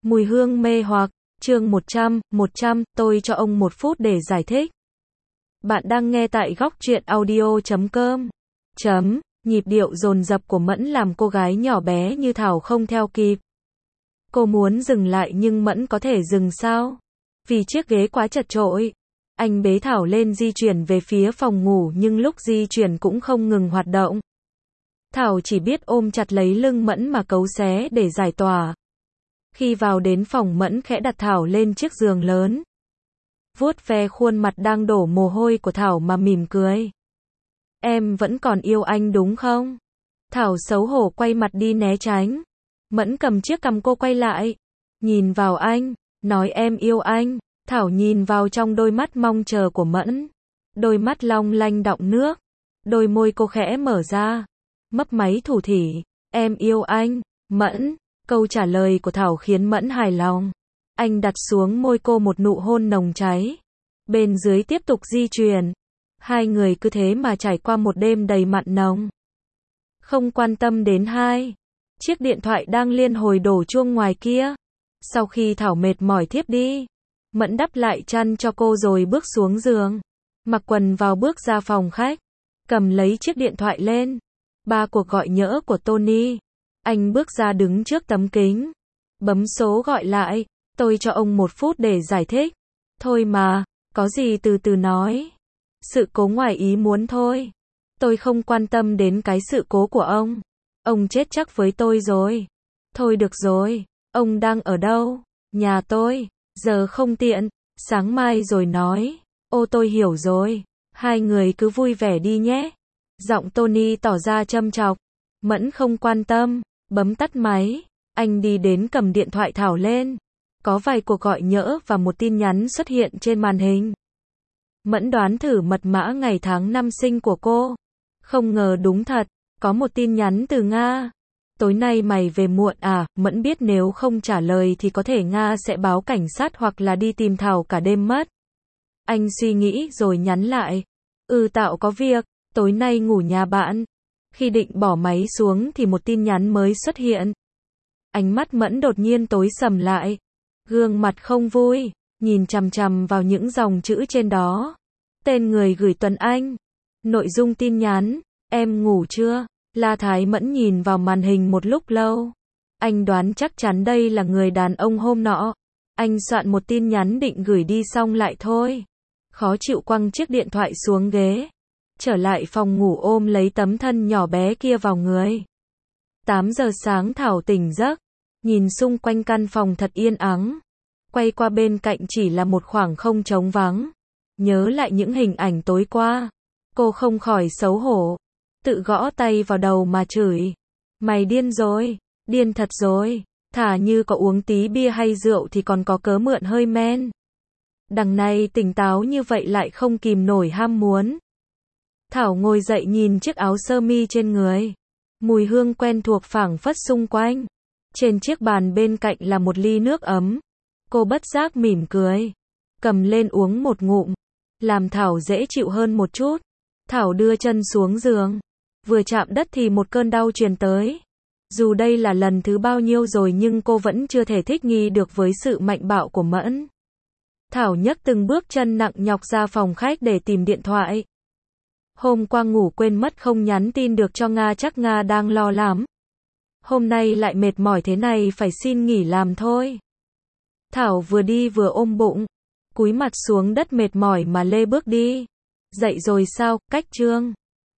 Mùi hương mê hoặc, chương 100, tôi cho ông 1 phút để giải thích. Bạn đang nghe tại góc truyện audio.com. Nhịp điệu dồn dập của Mẫn làm cô gái nhỏ bé như Thảo không theo kịp. Cô muốn dừng lại nhưng Mẫn có thể dừng sao? Vì chiếc ghế quá chật chội. Anh bế Thảo lên di chuyển về phía phòng ngủ nhưng lúc di chuyển cũng không ngừng hoạt động. Thảo chỉ biết ôm chặt lấy lưng Mẫn mà cấu xé để giải tỏa. Khi vào đến phòng, Mẫn khẽ đặt Thảo lên chiếc giường lớn. Vuốt ve khuôn mặt đang đổ mồ hôi của Thảo mà mỉm cười. Em vẫn còn yêu anh đúng không? Thảo xấu hổ quay mặt đi né tránh. Mẫn cầm chiếc cằm cô quay lại. Nhìn vào anh, nói em yêu anh. Thảo nhìn vào trong đôi mắt mong chờ của Mẫn. Đôi mắt long lanh đọng nước. Đôi môi cô khẽ mở ra. Mấp máy thủ thỉ. Em yêu anh, Mẫn. Câu trả lời của Thảo khiến Mẫn hài lòng. Anh đặt xuống môi cô một nụ hôn nồng cháy. Bên dưới tiếp tục di chuyển. Hai người cứ thế mà trải qua một đêm đầy mặn nồng. Không quan tâm đến hai. Chiếc điện thoại đang liên hồi đổ chuông ngoài kia. Sau khi Thảo mệt mỏi thiếp đi, Mẫn đắp lại chăn cho cô rồi bước xuống giường. Mặc quần vào bước ra phòng khách. Cầm lấy chiếc điện thoại lên. 3 cuộc gọi nhỡ của Tony. Anh bước ra đứng trước tấm kính. Bấm số gọi lại. Tôi cho ông 1 phút để giải thích. Thôi mà, có gì từ từ nói. Sự cố ngoài ý muốn thôi. Tôi không quan tâm đến cái sự cố của ông. Ông chết chắc với tôi rồi. Thôi được rồi, ông đang ở đâu? Nhà tôi. Giờ không tiện, sáng mai rồi nói. Ô tôi hiểu rồi. Hai người cứ vui vẻ đi nhé. Giọng Tony tỏ ra châm chọc. Mẫn không quan tâm. Bấm tắt máy. Anh đi đến cầm điện thoại Thảo lên. Có vài cuộc gọi nhỡ và một tin nhắn xuất hiện trên màn hình. Mẫn đoán thử mật mã ngày tháng năm sinh của cô. Không ngờ đúng thật. Có một tin nhắn từ Nga. Tối nay mày về muộn à? Mẫn biết nếu không trả lời thì có thể Nga sẽ báo cảnh sát hoặc là đi tìm Thảo cả đêm mất. Anh suy nghĩ rồi nhắn lại. Tạo có việc. Tối nay ngủ nhà bạn. Khi định bỏ máy xuống thì một tin nhắn mới xuất hiện. Ánh mắt Mẫn đột nhiên tối sầm lại. Gương mặt không vui. Nhìn chằm chằm vào những dòng chữ trên đó. Tên người gửi Tuấn Anh. Nội dung tin nhắn. Em ngủ chưa? La Thái Mẫn nhìn vào màn hình một lúc lâu. Anh đoán chắc chắn đây là người đàn ông hôm nọ. Anh soạn một tin nhắn định gửi đi xong lại thôi. Khó chịu quăng chiếc điện thoại xuống ghế. Trở lại phòng ngủ ôm lấy tấm thân nhỏ bé kia vào người. 8 giờ sáng Thảo tỉnh giấc. Nhìn xung quanh căn phòng thật yên ắng. Quay qua bên cạnh chỉ là một khoảng không trống vắng. Nhớ lại những hình ảnh tối qua. Cô không khỏi xấu hổ. Tự gõ tay vào đầu mà chửi. Mày điên rồi. Điên thật rồi. Thả như có uống tí bia hay rượu thì còn có cớ mượn hơi men. Đằng này tỉnh táo như vậy lại không kìm nổi ham muốn. Thảo ngồi dậy nhìn chiếc áo sơ mi trên người. Mùi hương quen thuộc phảng phất xung quanh. Trên chiếc bàn bên cạnh là một ly nước ấm. Cô bất giác mỉm cười. Cầm lên uống một ngụm. Làm Thảo dễ chịu hơn một chút. Thảo đưa chân xuống giường. Vừa chạm đất thì một cơn đau truyền tới. Dù đây là lần thứ bao nhiêu rồi nhưng cô vẫn chưa thể thích nghi được với sự mạnh bạo của Mẫn. Thảo nhấc từng bước chân nặng nhọc ra phòng khách để tìm điện thoại. Hôm qua ngủ quên mất không nhắn tin được cho Nga, chắc Nga đang lo lắm. Hôm nay lại mệt mỏi thế này phải xin nghỉ làm thôi. Thảo vừa đi vừa ôm bụng. Cúi mặt xuống đất mệt mỏi mà lê bước đi. Dậy rồi sao, cách chương.